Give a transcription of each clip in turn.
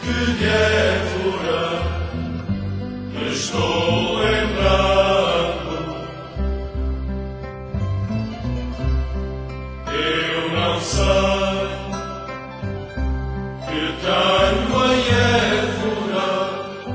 de Évora me estou lembrando. Eu não sei que tenho em Évora,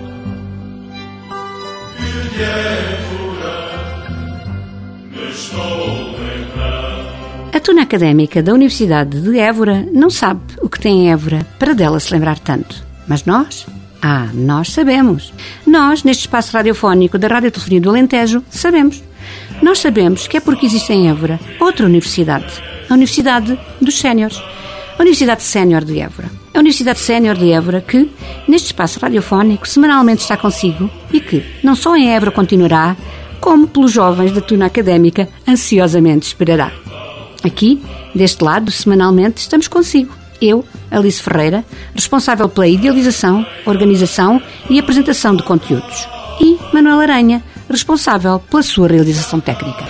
que de Évora me estou lembrando. A Tuna Académica da Universidade de Évora não sabe o que tem em Évora para dela se lembrar tanto. Mas nós? Nós sabemos. Nós, neste espaço radiofónico da Radiotelefonia do Alentejo, sabemos. Nós sabemos que é porque existe em Évora outra universidade. A Universidade dos Séniores. A Universidade Sénior de Évora. A Universidade Sénior de Évora que, neste espaço radiofónico, semanalmente está consigo e que, não só em Évora continuará, como pelos jovens da Tuna Académica ansiosamente esperará. Aqui, deste lado, semanalmente, estamos consigo. Eu, Alice Ferreira, responsável pela idealização, organização e apresentação de conteúdos. E Manuel Aranha, responsável pela sua realização técnica.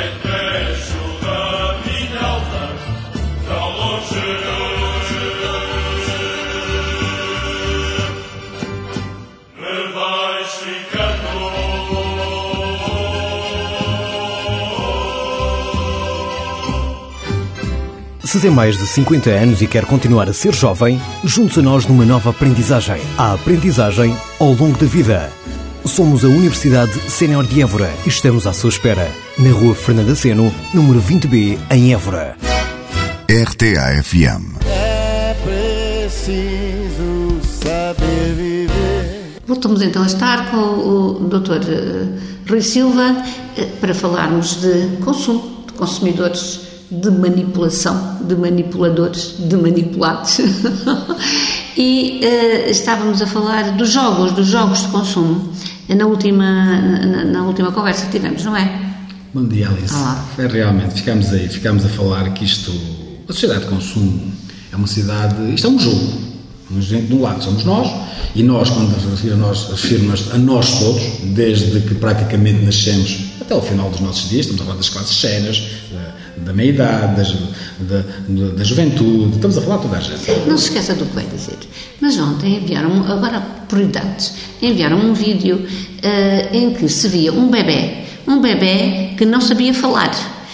Se tem mais de 50 anos e quer continuar a ser jovem, junte-se a nós numa nova aprendizagem. A aprendizagem ao longo da vida. Somos a Universidade Sénior de Évora e estamos à sua espera. Na Rua Fernanda Seno, número 20B, em Évora. RTA-FM. É preciso saber viver. Voltamos então a estar com o Dr. Rui Silva para falarmos de consumo, de consumidores, de manipulação, de manipuladores, de manipulados. E estávamos a falar dos jogos de consumo na última conversa que tivemos, não é? Bom dia, Alice. Olá. Realmente, ficámos a falar que a sociedade de consumo é uma sociedade, isto é um jogo. De um lado somos nós, e nós, quando refirmos a nós todos, desde que praticamente nascemos até ao final dos nossos dias, estamos a falar das classes séniores, da meia-idade, da juventude, estamos a falar de toda a gente. Não se esqueça do que vai dizer. Mas ontem agora por idades, enviaram um vídeo em que se via um bebé que não sabia falar,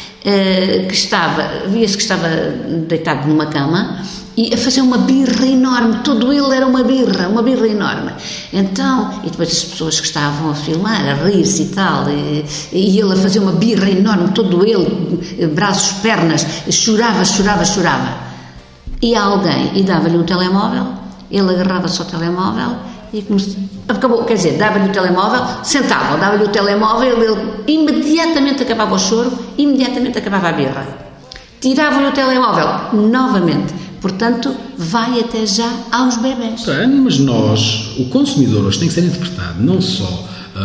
via-se que estava deitado numa cama e a fazer uma birra enorme, todo ele era uma birra enorme. Então, e depois as pessoas que estavam a filmar, a rir-se e tal, e ele a fazer uma birra enorme, todo ele, braços, pernas, chorava. E alguém, e dava-lhe um telemóvel, ele agarrava-se ao telemóvel e acabou, quer dizer, dava-lhe o telemóvel, sentava, dava-lhe o telemóvel, ele imediatamente acabava o choro, imediatamente acabava a birra. Tiravam-lhe o telemóvel, novamente. Portanto, vai até já aos bebés. Mas nós, o consumidor hoje tem que ser interpretado não só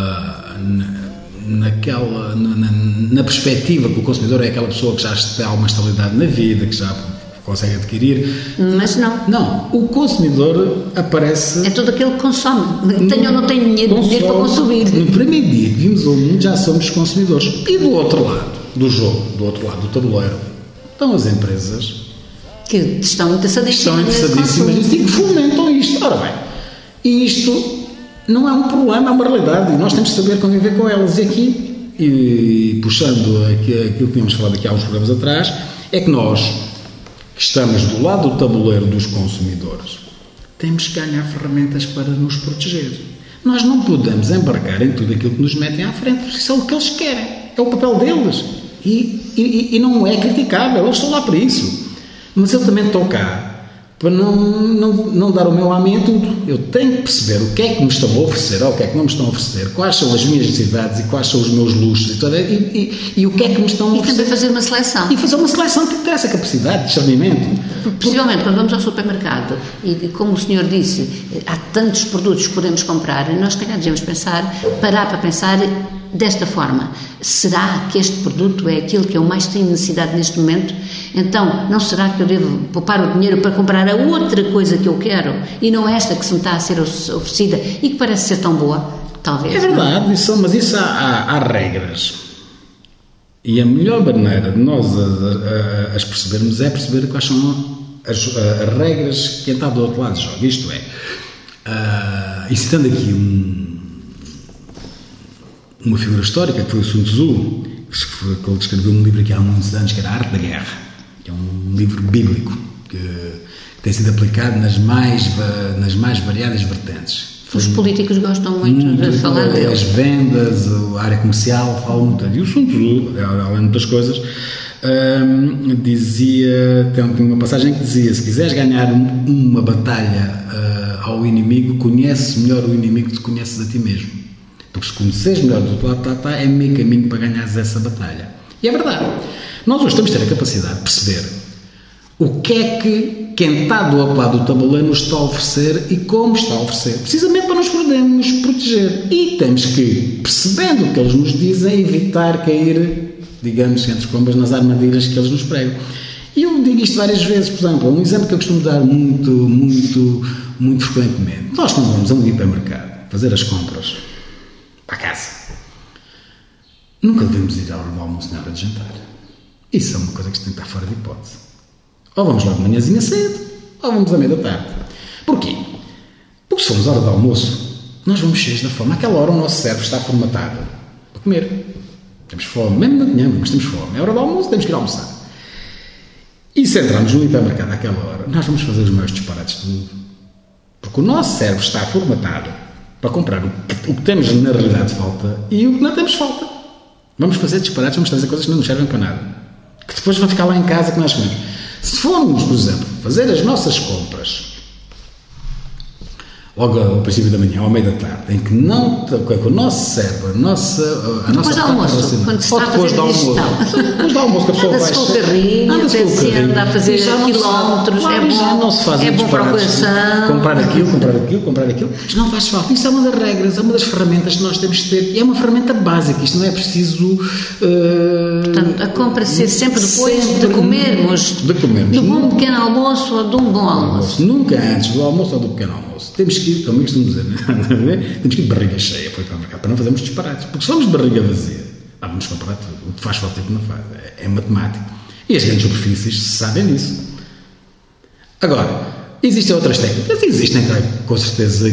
na perspectiva que o consumidor é aquela pessoa que já tem alguma estabilidade na vida, que já consegue adquirir. Mas não. Não, o consumidor aparece... É todo aquele que consome. Tenho ou não tenho dinheiro para consumir. No primeiro dia que vimos o mundo já somos consumidores. E do outro lado do jogo, do outro lado do tabuleiro, estão as empresas... que estão interessadíssimas e que fomentam isto. Ora bem, isto não é um problema, é uma realidade e nós temos de saber conviver com elas. E aqui, e puxando aquilo que tínhamos falado aqui há uns programas atrás, é que nós, que estamos do lado do tabuleiro dos consumidores, temos que ganhar ferramentas para nos proteger. Nós não podemos embarcar em tudo aquilo que nos metem à frente, porque isso é o que eles querem, é o papel deles. E não é criticável, eles estão lá para isso. Mas eu também estou cá para não dar o meu amém a tudo. Eu tenho que perceber o que é que me estão a oferecer ou o que é que não me estão a oferecer, quais são as minhas necessidades e quais são os meus luxos e o que é que me estão a oferecer. E também fazer uma seleção. E fazer uma seleção que tem essa capacidade de discernimento. Possivelmente, quando vamos ao supermercado e, como o senhor disse, há tantos produtos que podemos comprar, nós, se calhar, devemos parar para pensar desta forma: será que este produto é aquilo que eu mais tenho necessidade neste momento? Então, não será que eu devo poupar o dinheiro para comprar a outra coisa que eu quero e não esta que se me está a ser oferecida e que parece ser tão boa? Talvez. É verdade, mas isso há regras. E a melhor maneira de nós as percebermos é perceber quais são as regras que está do outro lado do jogo. Isto é, E citando aqui uma figura histórica, que foi o Sun Tzu, que ele escreveu um livro aqui há muitos anos, que era A Arte da Guerra, que é um livro bíblico, que tem sido aplicado nas mais variadas vertentes. Os políticos gostam muito de falar dele. As vendas, a área comercial, falam muito. E o Sun Tzu, além de muitas coisas, tem uma passagem que dizia: se quiseres ganhar uma batalha ao inimigo, conhece melhor o inimigo que te conheces a ti mesmo. Porque se conheceres melhor do outro lado, é meio caminho para ganhares essa batalha. E é verdade. Nós hoje temos de ter a capacidade de perceber o que é que quem está do outro lado do tabuleiro nos está a oferecer e como está a oferecer, precisamente para nos podermos proteger. E temos que, percebendo o que eles nos dizem, evitar cair, digamos, entre combas, nas armadilhas que eles nos pregam. E eu digo isto várias vezes. Por exemplo, um exemplo que eu costumo dar muito frequentemente. Nós, quando vamos a um hipermercado fazer as compras para casa, nunca devemos ir à hora do almoço nem à hora de jantar. Isso é uma coisa que tem que estar fora de hipótese. Ou vamos lá de manhãzinha cedo, ou vamos à meia da tarde. Porquê? Porque se formos à hora do almoço, nós vamos cheios da fome. Àquela hora o nosso cérebro está formatado para comer. Temos fome, mesmo na manhã, mas temos fome. É hora do almoço, temos que ir almoçar. E se entrarmos no hipermercado àquela hora, nós vamos fazer os maiores disparates do mundo. Porque o nosso cérebro está formatado para comprar o que temos na realidade falta e o que não temos falta. Vamos fazer disparates, vamos trazer coisas que não nos servem para nada. Que depois vão ficar lá em casa que nós comemos. Se formos, por exemplo, fazer as nossas compras logo ao princípio da manhã, ao meio da tarde, em que não, com o nosso cérebro, a nossa depois do almoço, quando se está a fazer a digestão. Depois do almoço, que a pessoa vai... Anda-se com o carrinho, anda a fazer quilómetros, é bom para o coração. Comprar aquilo, mas não faz falta. Isso é uma das regras, é uma das ferramentas que nós temos de ter, e é uma ferramenta básica, isto não é preciso... Portanto, a compra ser sempre depois de comermos. Do bom pequeno almoço ou de um bom almoço. Nunca antes do almoço ou do pequeno almoço. Temos que ir, como eu costumo dizer, temos que ir de barriga cheia para ir para o mercado, para não fazermos disparates. Porque se formos de barriga vazia, vamos comprar tudo. O que faz falta e o que não faz. É matemático. E as grandes superfícies sabem disso. Agora, existem outras técnicas. Existem, com certeza,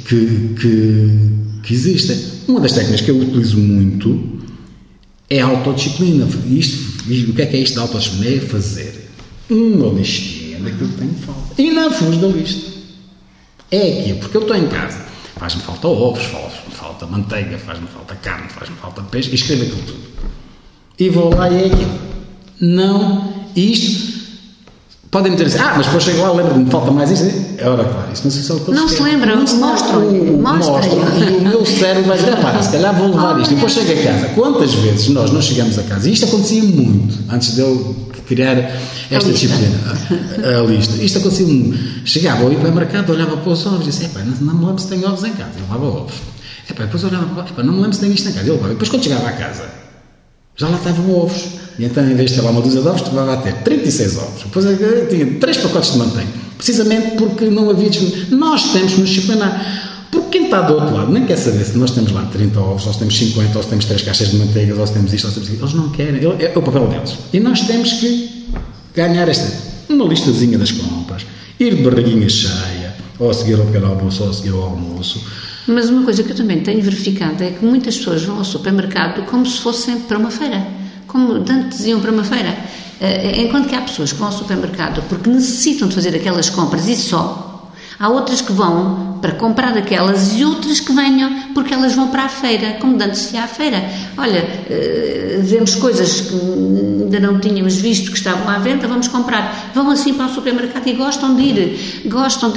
que existem. Uma das técnicas que eu utilizo muito é a autodisciplina. O que é isto da autodisciplina? É fazer uma listinha daquilo que tenho falta. E não fujo da lista. É aquilo, porque eu estou em casa, faz-me falta ovos, faz-me falta manteiga, faz-me falta carne, faz-me falta peixe, e escrevo aquilo tudo. E vou lá e é aquilo. Não, isto, podem me dizer assim, mas depois chego lá, lembro-me, falta mais isto. Ora, claro, isso não sei se é o que não se lembra, mostram. E o meu cérebro vai dizer, se calhar vou levar isto. E depois chego a casa. Quantas vezes nós não chegamos a casa? E isto acontecia muito, antes de eu criar esta disciplina, a lista. Isto acontecia muito. Chegava ao hipermercado, olhava para os ovos e disse, não me lembro se tenho ovos em casa. Eu levava ovos. Depois olhava, não me lembro se tenho isto em casa. Eu levava. Depois quando chegava à casa, já lá estavam ovos. E então, em vez de ter lá uma dúzia de ovos, estava a ter 36 ovos. Depois eu tinha 3 pacotes de manteiga. Precisamente porque não havia disciplina. Nós temos que nos disciplinar. Porque quem está do outro lado nem quer saber se nós temos lá 30 ovos, ou se temos 50, ou se temos 3 caixas de manteiga, ou se temos isto, ou se temos aquilo. Eles não querem. É o papel deles. E nós temos que ganhar uma listazinha das compras. Ir de barriguinha cheia, ou a seguir ao pequeno almoço, ou a seguir ao almoço. Mas uma coisa que eu também tenho verificado é que muitas pessoas vão ao supermercado como se fossem para uma feira. Como antes iam para uma feira. Enquanto que há pessoas que vão ao supermercado porque necessitam de fazer aquelas compras e só, há outras que vão para comprar aquelas e outras que venham porque elas vão para a feira, como de antes se ia à feira. Olha, vemos coisas que ainda não tínhamos visto que estavam à venda, vamos comprar. Vão assim para o supermercado e gostam de ir, gostam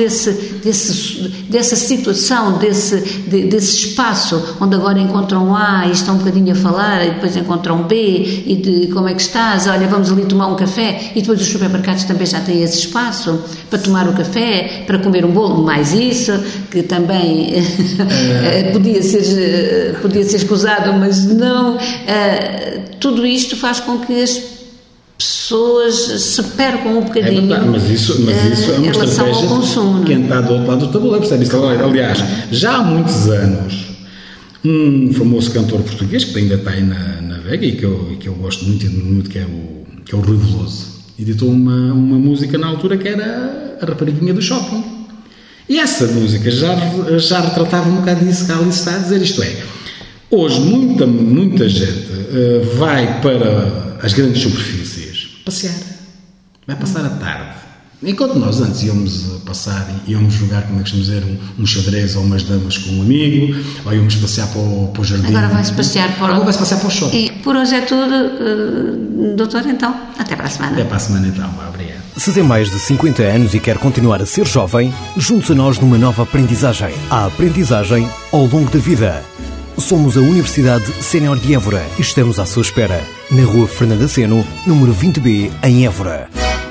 dessa situação, desse espaço onde agora encontram A e estão um bocadinho a falar e depois encontram B e de como é que estás, olha, vamos ali tomar um café, e depois os supermercados também já têm esse espaço para tomar o café, para comer um bolo, mais isso, que também podia ser escusado, mas não. Tudo isto faz com que as pessoas se percam um bocadinho. Mas isso é uma estratégia de quem está do outro lado do tabuleiro, percebe isso? Aliás, já há muitos anos, um famoso cantor português, que ainda está aí na Vega e que eu gosto muito, que é o Rui Veloso, editou uma música na altura que era a Rapariguinha do Shopping. E essa música já retratava um bocado disso que a Alice está a dizer, isto é, hoje muita gente vai para as grandes superfícies passear, vai passar a tarde. Enquanto nós antes íamos passar, íamos jogar, como é que costumamos dizer, um xadrez ou umas damas com um amigo, ou íamos passear para o jardim. Agora vai-se passear para Agora vai-se passear para o shopping. E por hoje é tudo, doutor, então. Até para a semana. Até para a semana então, obrigado. Se tem mais de 50 anos e quer continuar a ser jovem, junte-se a nós numa nova aprendizagem. A aprendizagem ao longo da vida. Somos a Universidade Sénior de Évora e estamos à sua espera, na Rua Fernanda Seno, número 20B, em Évora.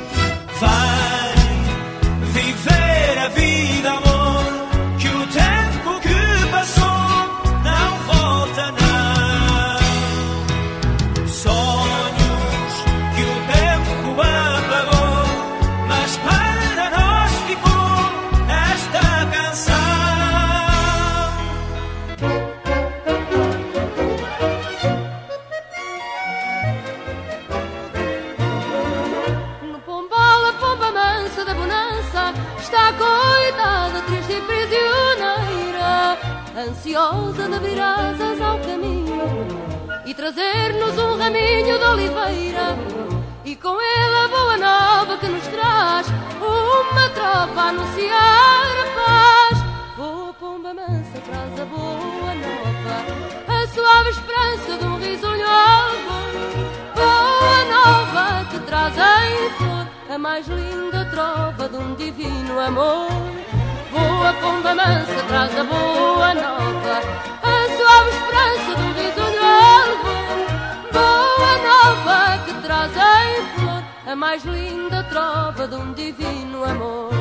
Ansiosa de abrir asas ao caminho e trazer-nos um raminho de oliveira, e com ele a boa nova que nos traz uma trova a anunciar a paz. Boa pomba mansa traz a boa nova, a suave esperança de um risonho alvo. Boa nova que traz em flor a mais linda trova de um divino amor. Boa pomba mansa traz a boa nova, a suave esperança de um risonho alvo. Boa nova que traz em flor a mais linda trova de um divino amor.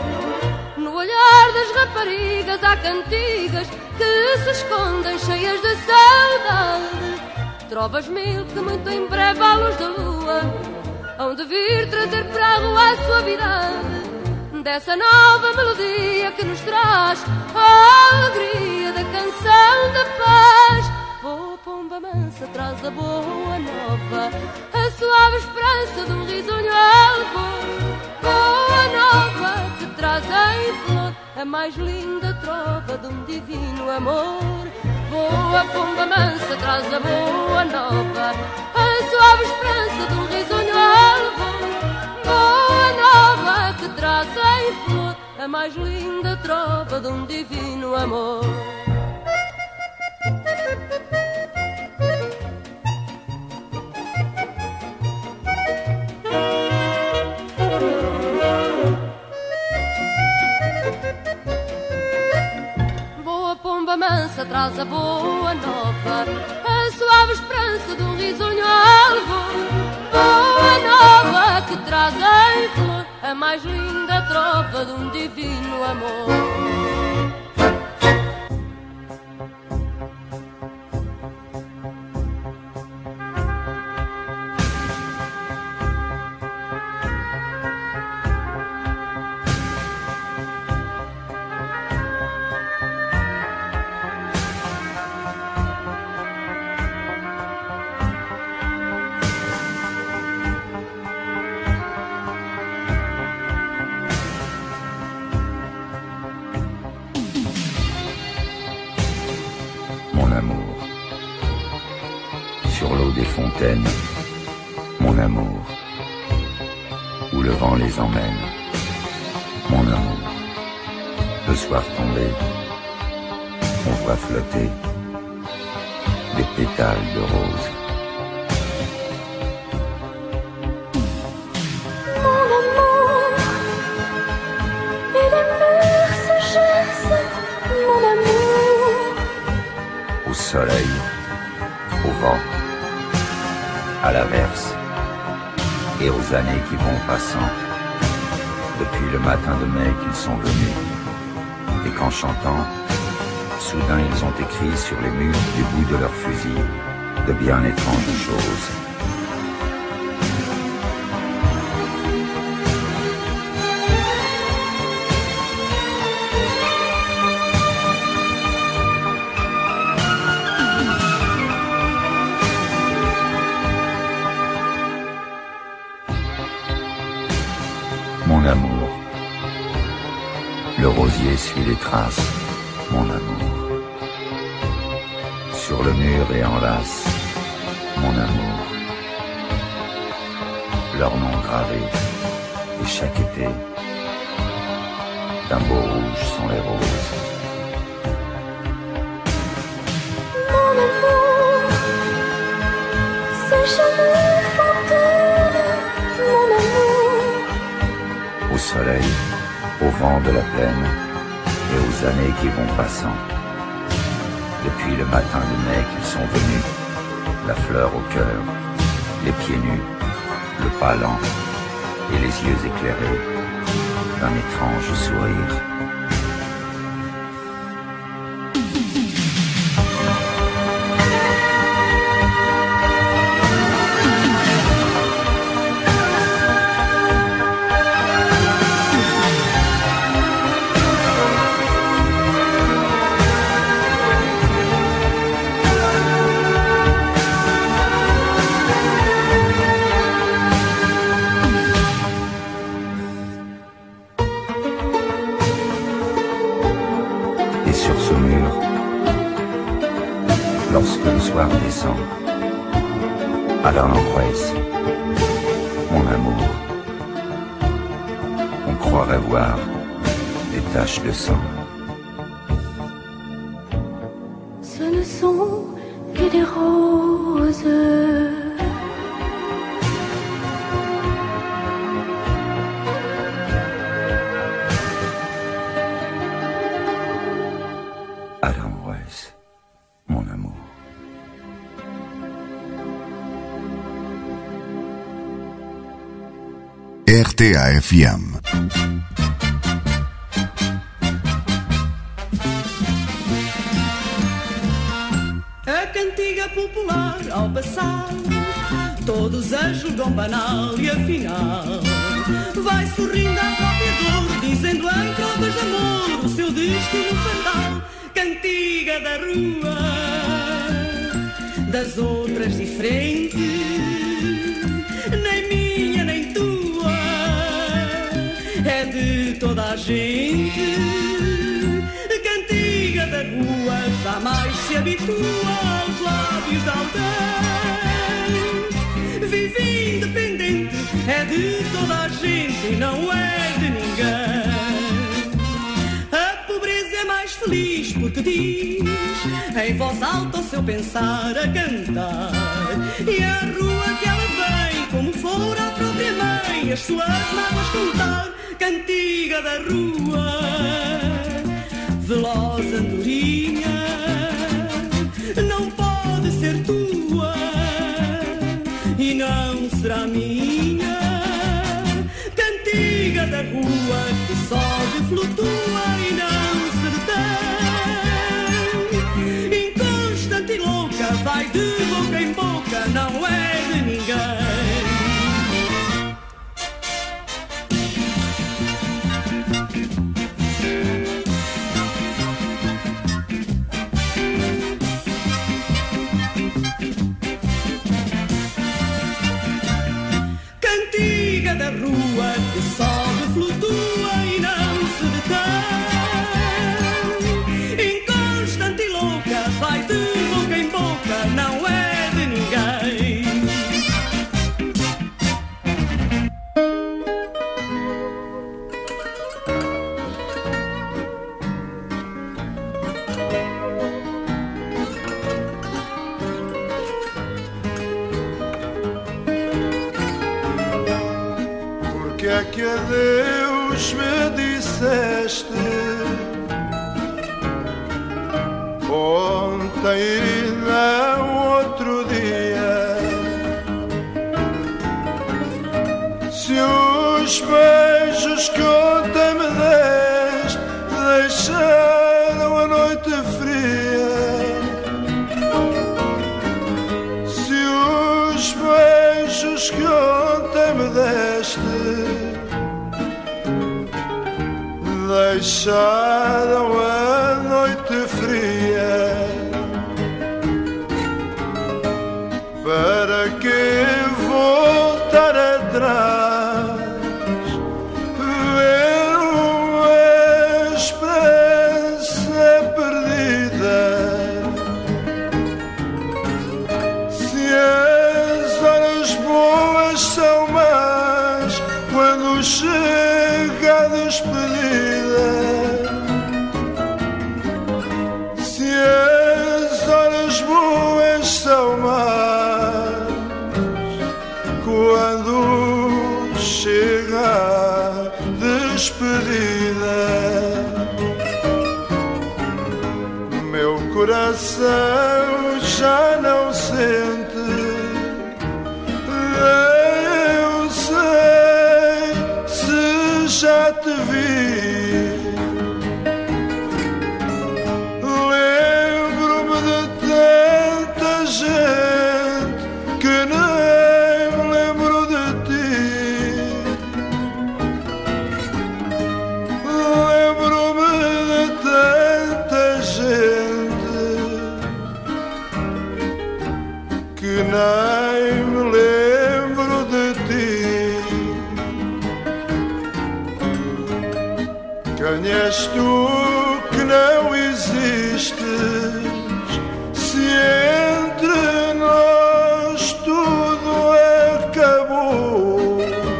No olhar das raparigas há cantigas que se escondem cheias de saudade, trovas mil que muito em breve à luz da lua hão de vir trazer para a rua a suavidade dessa nova melodia que nos traz a alegria da canção da paz. Boa pomba mansa traz a boa nova, a suave esperança de um risonho alvo. Boa nova que traz em flor a mais linda trova de um divino amor. Boa pomba mansa traz a boa nova, a suave esperança de um risonho alvo. Boa nova que traz em flor a mais linda trova de um divino amor. Boa pomba mansa traz a boa nova, a suave esperança de um risonho alvo. Boa nova que traz em flor a mais linda trova de um divino amor. Sur l'eau des fontaines, mon amour, où le vent les emmène, mon amour. Le soir tombé, on voit flotter des pétales de rose. Mon amour, et les mers se chassent, mon amour. Au soleil, au vent, à l'averse et aux années qui vont passant, depuis le matin de mai qu'ils sont venus, et qu'en chantant, soudain ils ont écrit sur les murs du bout de leurs fusils de bien étranges choses. Mon amour, le rose rosier suit les traces, mon amour. Sur le mur et enlace, mon amour. Leur nom gravé, et chaque été, d'un beau rouge sont les roses. Mon amour, ces cheveux fantômes, mon amour. Au soleil, au vent de la plaine, et aux années qui vont passant. Depuis le matin de mai qu'ils sont venus, la fleur au cœur, les pieds nus, le pas lent et les yeux éclairés d'un étrange sourire. Lorsque le soir descend, à l'Aranjuez, mon amour, on croirait voir des taches de sang. Ce ne sont que des roses. Aranjuez, mon amour. RTA-FM. A cantiga popular ao passar, todos a julgam banal e afinal vai sorrindo à própria dor, dizendo em provas de amor o seu destino fatal. Cantiga da rua, das outras diferente, nem minha nem tua, é de toda a gente. Cantiga da rua jamais se habitua aos lábios de alguém. Vive independente, é de toda a gente e não é de ninguém. A pobreza é mais feliz porque diz em voz alta o seu pensar a cantar. E a rua que ela vem, como for a própria mãe, as suas mágoas contar. Cantiga da rua, veloz andorinha, não pode ser tua e não será minha. Cantiga da rua que sobe, flutua e não se detém. Inconstante e louca, vai de boca em boca, não é de ninguém. Da rua que sobe, flutua e não se detém. Inconstante e louca, vai de boca em boca, não é de ninguém. Que é que adeus me disseste ontem e não outro dia? Se os beijos que ontem me deste deixaram a noite fria, se os beijos que ontem me deste deixaram a noite fria, para que voltar atrás, ver uma esperança coração já não sente. Eu sei se já te vi. Lembro-me de tanta gente que nem me lembro de ti. Lembro-me de tanta gente que nem me lembro de ti. Quem és tu que não existes? Se entre nós tudo acabou,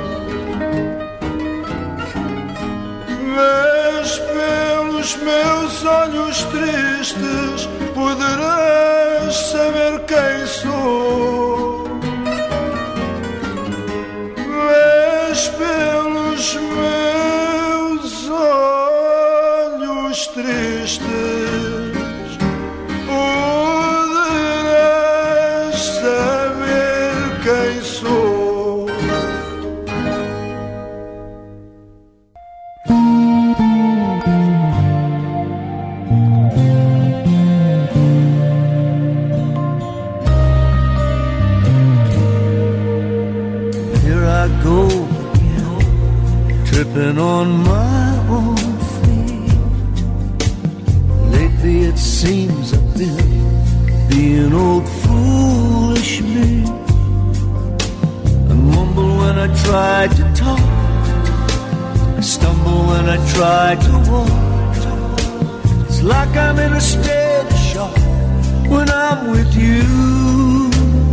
mas pelos meus olhos tristes poderás saber quem sou. Mas pelos meus olhos tristes poderás saber quem sou. Here I go again, tripping on my own feet. Lately it seems I've been being old foolish me. I mumble when I try to talk, I stumble when I try to walk. It's like I'm in a state of shock when I'm with you.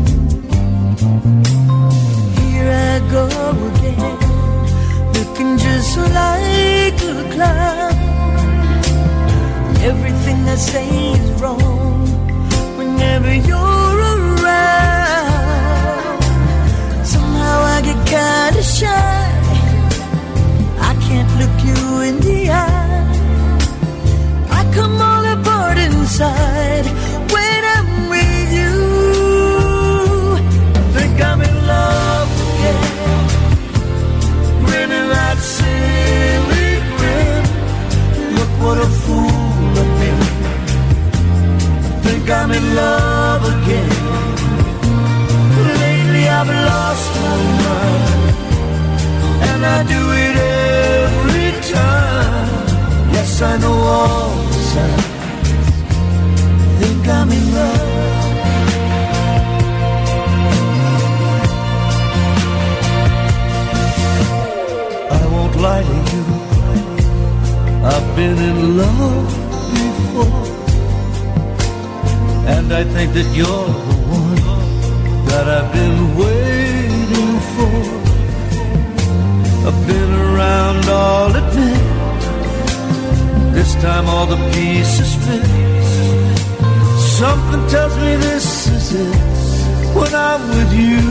Here I go again, looking just like a clown. Everything I say is wrong whenever you're around. Somehow I get kinda shy, I can't look you in the eye. I come all apart inside when I'm with you. I think I'm in love again, grinning that silly grin. Look what a fool I've been. I think I'm in love again. Lately I've lost my mind, and I do it every time. Yes, I know all the signs. I think I'm in love. I won't lie to you, I've been in love before, and I think that you're the one that I've been waiting for. I've been around all at night, this time all the pieces fit. Something tells me this is it when I'm with you.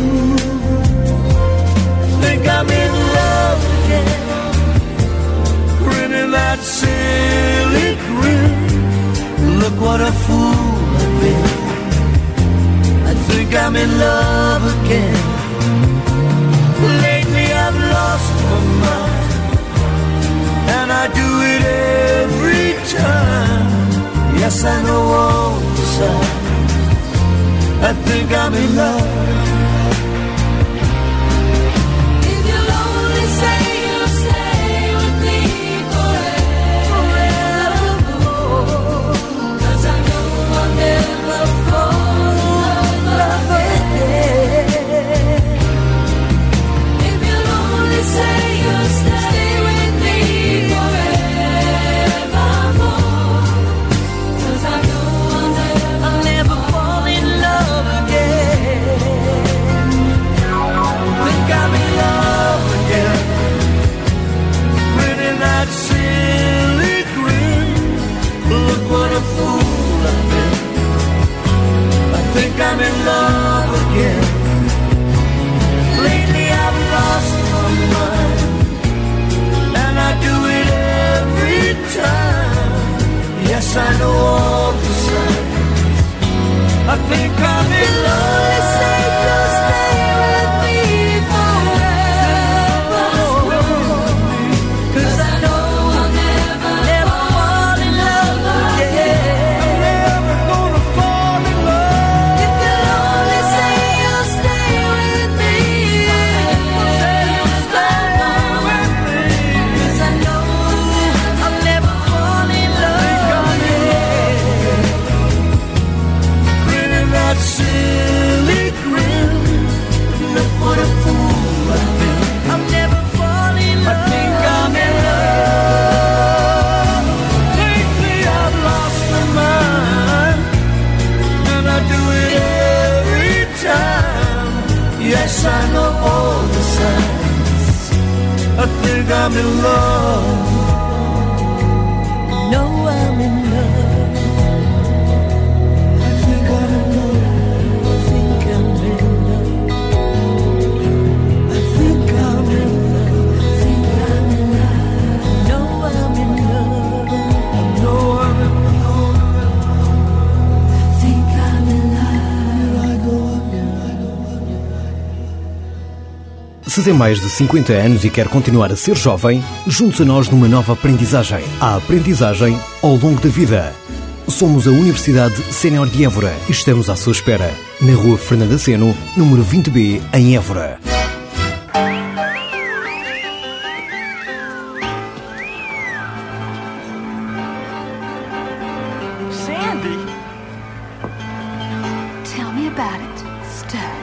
Think I'm in love again, grinning that silly grin. Look what a fool I've been. I think I'm in love again. Lately I've lost my mind, and I do it every time. Yes, I know all the signs. I think I'm in love. If you'll only say you'll stay with me forevermore, 'cause I know I'll never fall in love again. If you'll only say you'll stay with me forevermore, 'cause I know I'll never fall in love again. Think I'm in love again, grinning that silly grin. Look what a fool I've been. I think I'm in love again. Lately I've lost my mind, I do it every time. Yes, I know all the I think I'm in love. Say you'll stay with me forever. 'Cause I know I'll never fall in love again. I'm never gonna fall in love. If you'll only say you'll stay with me, Say you'll stay with me. 'cause I know I'll never fall in love again. Grinning that silly grin. Look what a fool I've been. I'll never fall in I love. think I'm in love. Lately I've lost my mind, and I do it every time. Yes, I know all the signs. I think I'm in love. No, I'm in love. I think I'm in love. I think I'm in love. I think I'm in love. I think I'm in love. No, I'm in love. No, I'm in love. I think I'm in love. I go again. Se tem mais de 50 anos e quer continuar a ser jovem, junte-se a nós numa nova aprendizagem. A aprendizagem ao longo da vida. Somos a Universidade Sénior de Évora e estamos à sua espera. Na Rua Fernanda Seno, número 20B, em Évora. Sandy? Tell me about it, Stud.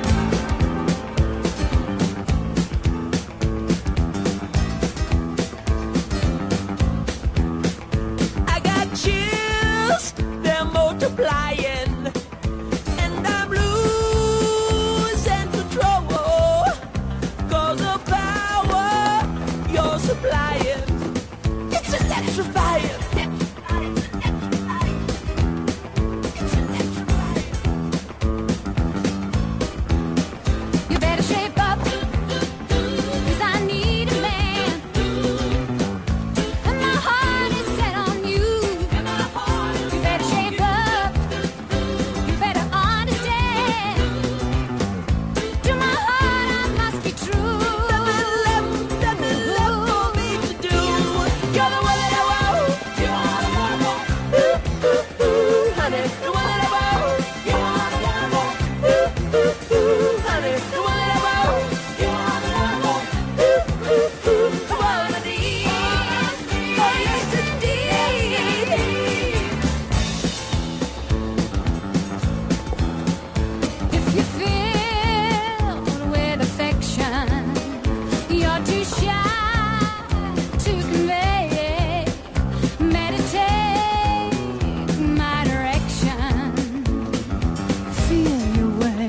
I got chills, they're multiplying, and I'm losing control. 'Cause the power you're supplying, it's electrifying. It's electrifying. You better shape up, 'cause I need a man. And my heart is set on you. You better shape up, you better understand. To my heart I must be true. Nothing left for me to do. You're the one that I want. You're the one I want. Ooh, ooh, ooh, honey, the one that I want. You're the one I want. Ooh, ooh, ooh, honey, the one that I want. You're the one I want. Ooh, ooh, ooh, the one I need. Oh yes indeed. If you filled with affection, you're too shy to convey. Meditate my direction. Feel your way.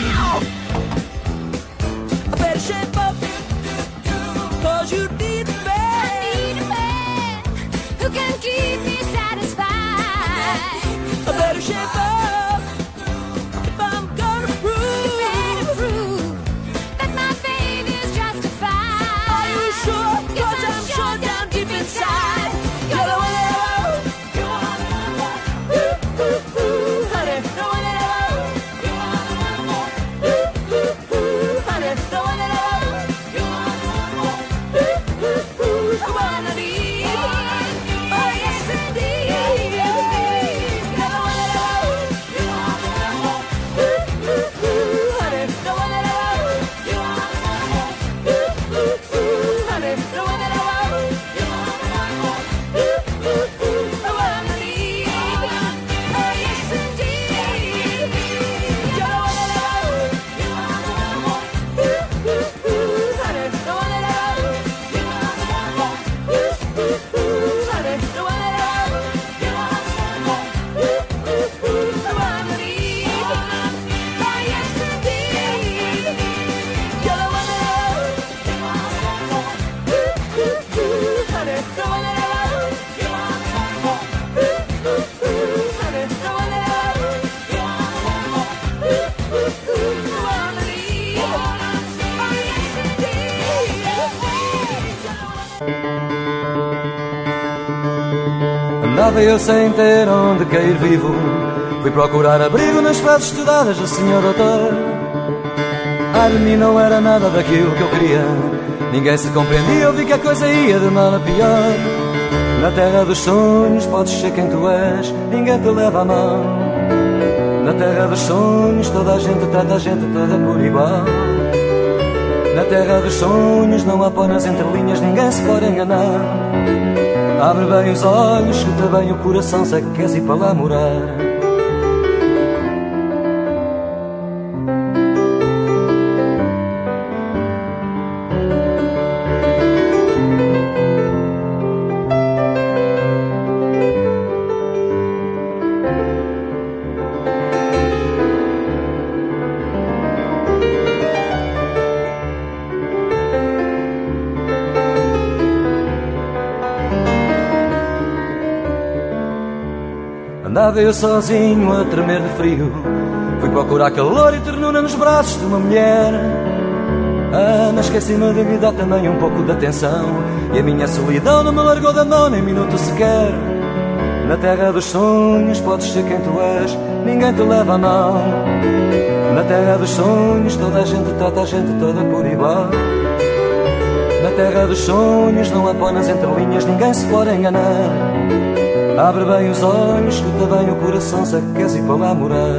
I better shape up, 'cause you need a man. I need a man who can keep me satisfied. I better shape up if I'm gonna You prove. better prove that my faith is justified. Are you sure? Yes, 'Cause I'm sure down deep inside, you're the one that I want. You're the one I want. Ooh, ooh, ooh, honey, the one that I want. You're the one I want. Ooh, ooh, ooh, honey, the one that I want. You're the one I want. Ooh, ooh, ooh, the one I need. Oh yes indeed. You're the one that I want. You're the one I want. Ooh, ooh, ooh, honey, the one that I want. You're the one I want. Ooh, ooh, ooh, honey, the one that I want. You're the one I want. Ooh, ooh, ooh, the one I need. Oh yes indeed. You're the one that I want. You're the one I want. Ooh, ooh, ooh, honey, the one that I want. You're the one I want. Ooh, ooh, ooh, honey, the one that I want. You're the one I want. Ooh, ooh, ooh, the one I need. Oh yes indeed. You're the one that I want. Ooh, ooh, ooh, honey, the one that I want. You're the one I want. Ooh, ooh, ooh, honey, the one that I want. You're the one I want. Ooh, ooh, ooh, the one I need. Oh yes indeed. Andava eu sem ter onde cair vivo, Fui procurar abrigo nas frases estudadas do senhor doutor. Ai de mim, não era nada daquilo que eu queria. Ninguém se compreendia, eu vi que a coisa ia de mal a pior. Na terra dos sonhos podes ser quem tu és, ninguém te leva a mão. Na terra dos sonhos toda a gente trata a gente toda por igual. Na terra dos sonhos não há pó nas entrelinhas, ninguém se pode enganar. Abre bem os olhos, escuta bem o coração, se é que queres ir para lá morar. Andava eu sozinho a tremer de frio. Fui procurar calor e ternura nos braços de uma mulher. Mas esqueci-me de lhe dar também um pouco de atenção. E a minha solidão não me largou da mão nem minuto sequer. Na terra dos sonhos podes ser quem tu és, ninguém te leva a mão. Na terra dos sonhos toda a gente trata a gente toda por igual. Na terra dos sonhos não há pó nas entrelinhas, ninguém se pode enganar. Abre bem os olhos, escuta bem o coração, se é que queres ir para lá morar.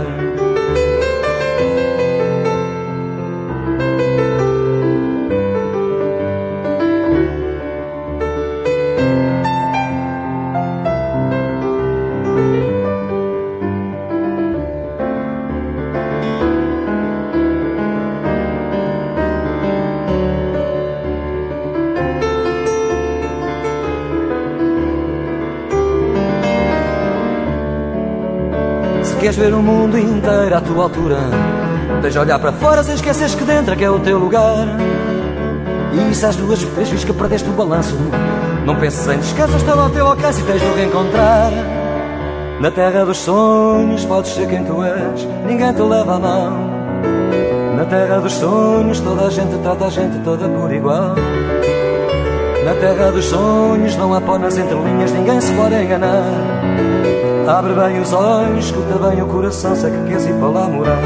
Queres ver o mundo inteiro à tua altura, tens de olhar para fora sem esqueceres que dentro é que é o teu lugar. E se às duas vezes que perdeste o balanço, não penses em descanso, está ao teu alcance e tens de o reencontrar. Na terra dos sonhos podes ser quem tu és, ninguém te leva a mão. Na terra dos sonhos toda a gente trata a gente toda por igual. Na terra dos sonhos não há pó nas entrelinhas, ninguém se pode enganar. Abre bem os olhos, escuta bem o coração, se é que queres ir para lá morar.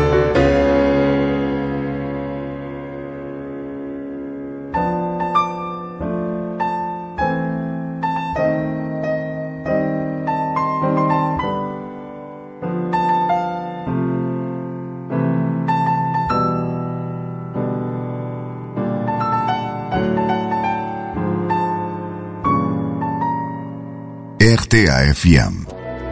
RTA-FM.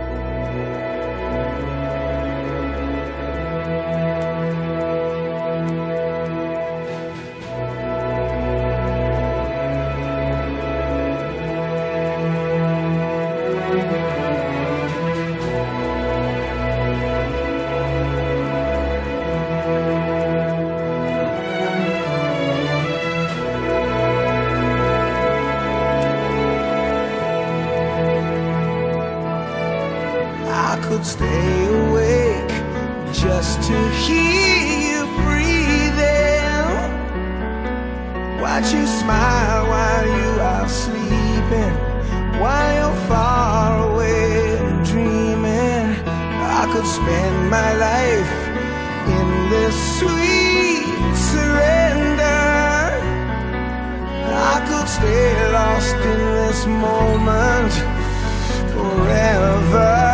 Stay awake just to hear you breathing. Watch you smile while you are sleeping, while you're far away dreaming. I could spend my life in this sweet surrender. I could stay lost in this moment forever.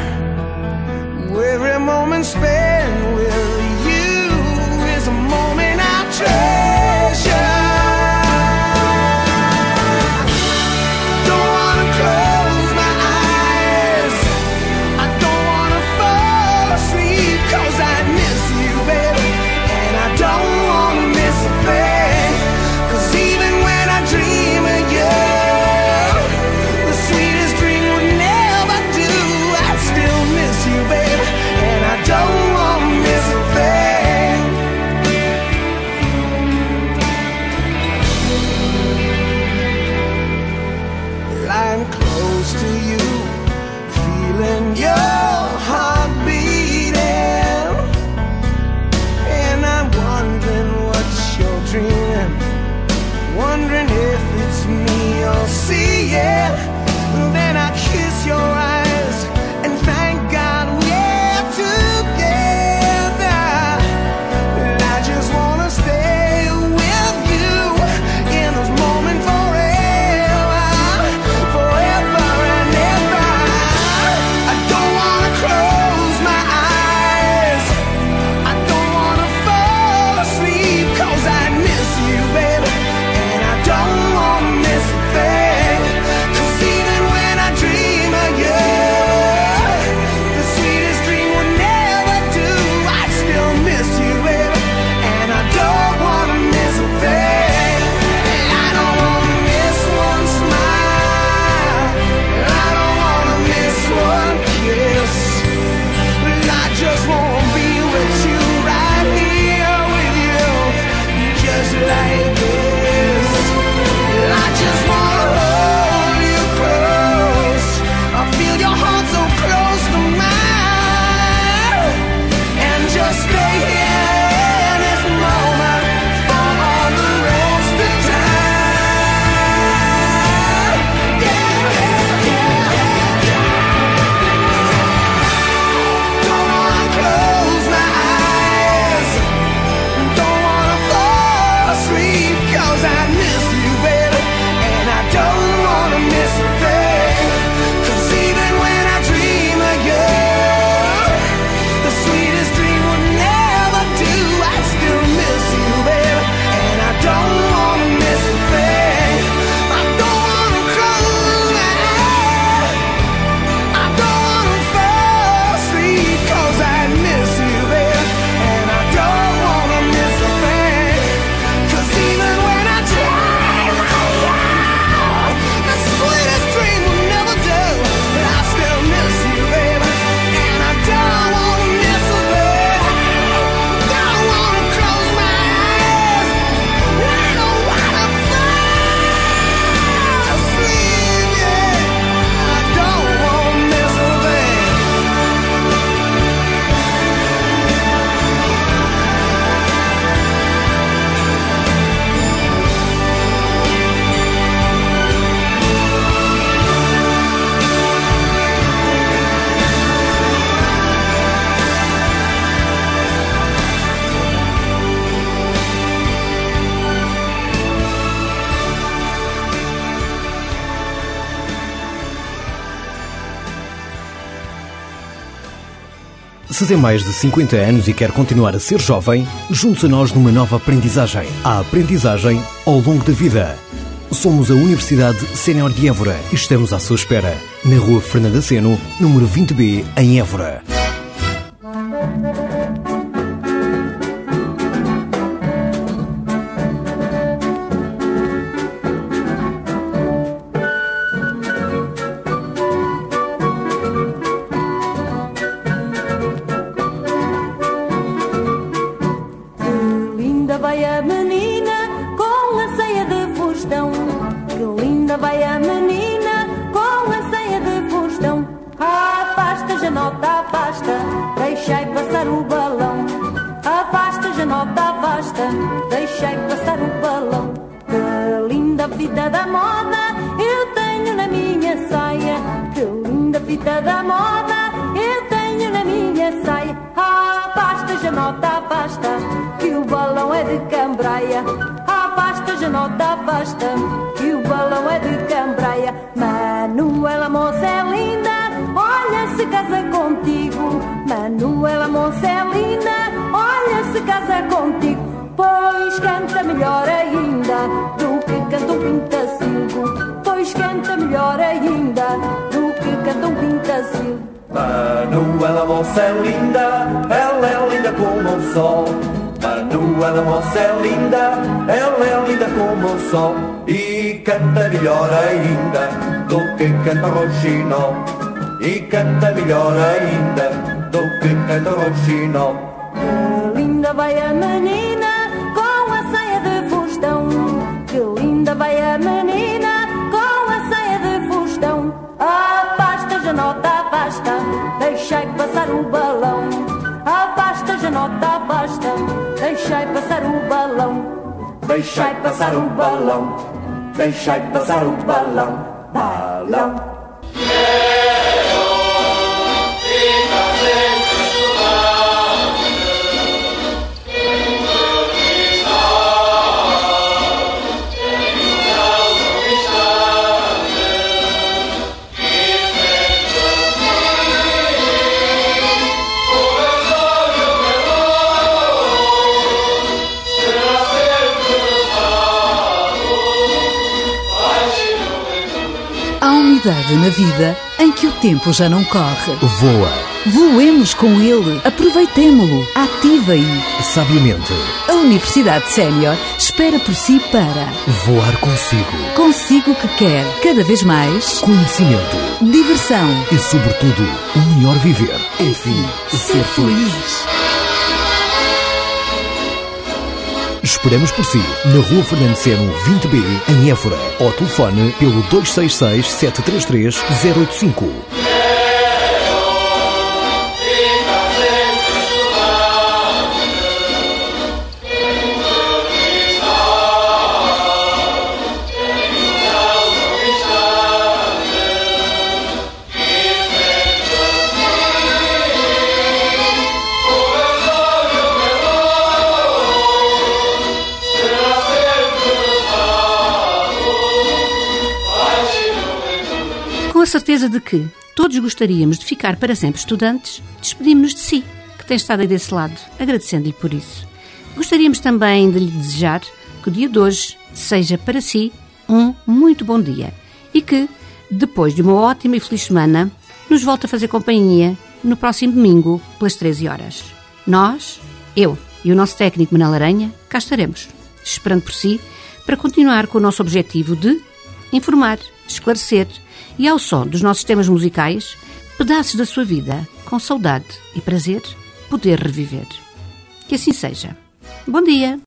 Every moment spent with you is a moment I treasure. Don't wanna close my eyes, I don't wanna fall asleep, 'cause I miss you, baby, and I don't wanna miss a thing. 'Cause even when I dream of you, the sweetest dream would never Se tem mais de 50 anos e quer continuar a ser jovem, junte-se a nós numa nova aprendizagem. A aprendizagem ao longo da vida. Somos a Universidade Sénior de Évora e estamos à sua espera. Na Rua Fernanda Seno, número 20B, em Évora. Vai a menina com a ceia de fustão. Que linda vai a menina com a ceia de fustão. Afasta, janota, afasta, deixai passar o balão. Afasta, janota, afasta, deixai passar o balão. Que linda fita da moda eu tenho na minha saia. Que linda fita da moda eu tenho na minha saia. Afasta, janota, afasta, que o balão é de cambraia. Afasta, janota, afasta, que o balão é de cambraia. Manuela, moça é linda, olha se casa contigo. Manuela, moça é linda, olha se casa contigo. Pois canta melhor ainda do que canta um pintacilgo. Pois canta melhor ainda do que canta um pintacilgo. Manuela, moça é linda, ela é linda como o sol. Manuela, moça é linda, ela é linda como o sol. E canta melhor ainda do que canta o roxinol. E canta melhor ainda do que canta o roxinol. Que linda vai a menina com a saia de fustão. Que linda vai a menina com a saia de fustão. Afasta, janota, afasta, deixai passar o balão. Afasta, janota, afasta, deixai passar o balão. Deixai passar o balão, deixai passar o balão, balão. Há uma idade na vida em que o tempo já não corre. Voa. Voemos com ele, aproveitemo-lo, ative-o. Sabiamente. A Universidade Sénior espera por si para voar consigo. Consigo que quer, cada vez mais, conhecimento, diversão e, sobretudo, o melhor viver. Enfim, ser feliz. Esperamos por si, na Rua Fernanda Seno, 20B, em Évora. Ou telefone pelo 266-733-085. Com a certeza de que todos gostaríamos de ficar para sempre estudantes, despedimos-nos de si, que tem estado aí desse lado, agradecendo-lhe por isso. Gostaríamos também de lhe desejar que o dia de hoje seja para si um muito bom dia e que, depois de uma ótima e feliz semana, nos volte a fazer companhia no próximo domingo, pelas 13 horas. Nós, eu e o nosso técnico Manel Aranha, cá estaremos, esperando por si, para continuar com o nosso objetivo de informar, esclarecer e, ao som dos nossos temas musicais, pedaços da sua vida, com saudade e prazer, poder reviver. Que assim seja. Bom dia!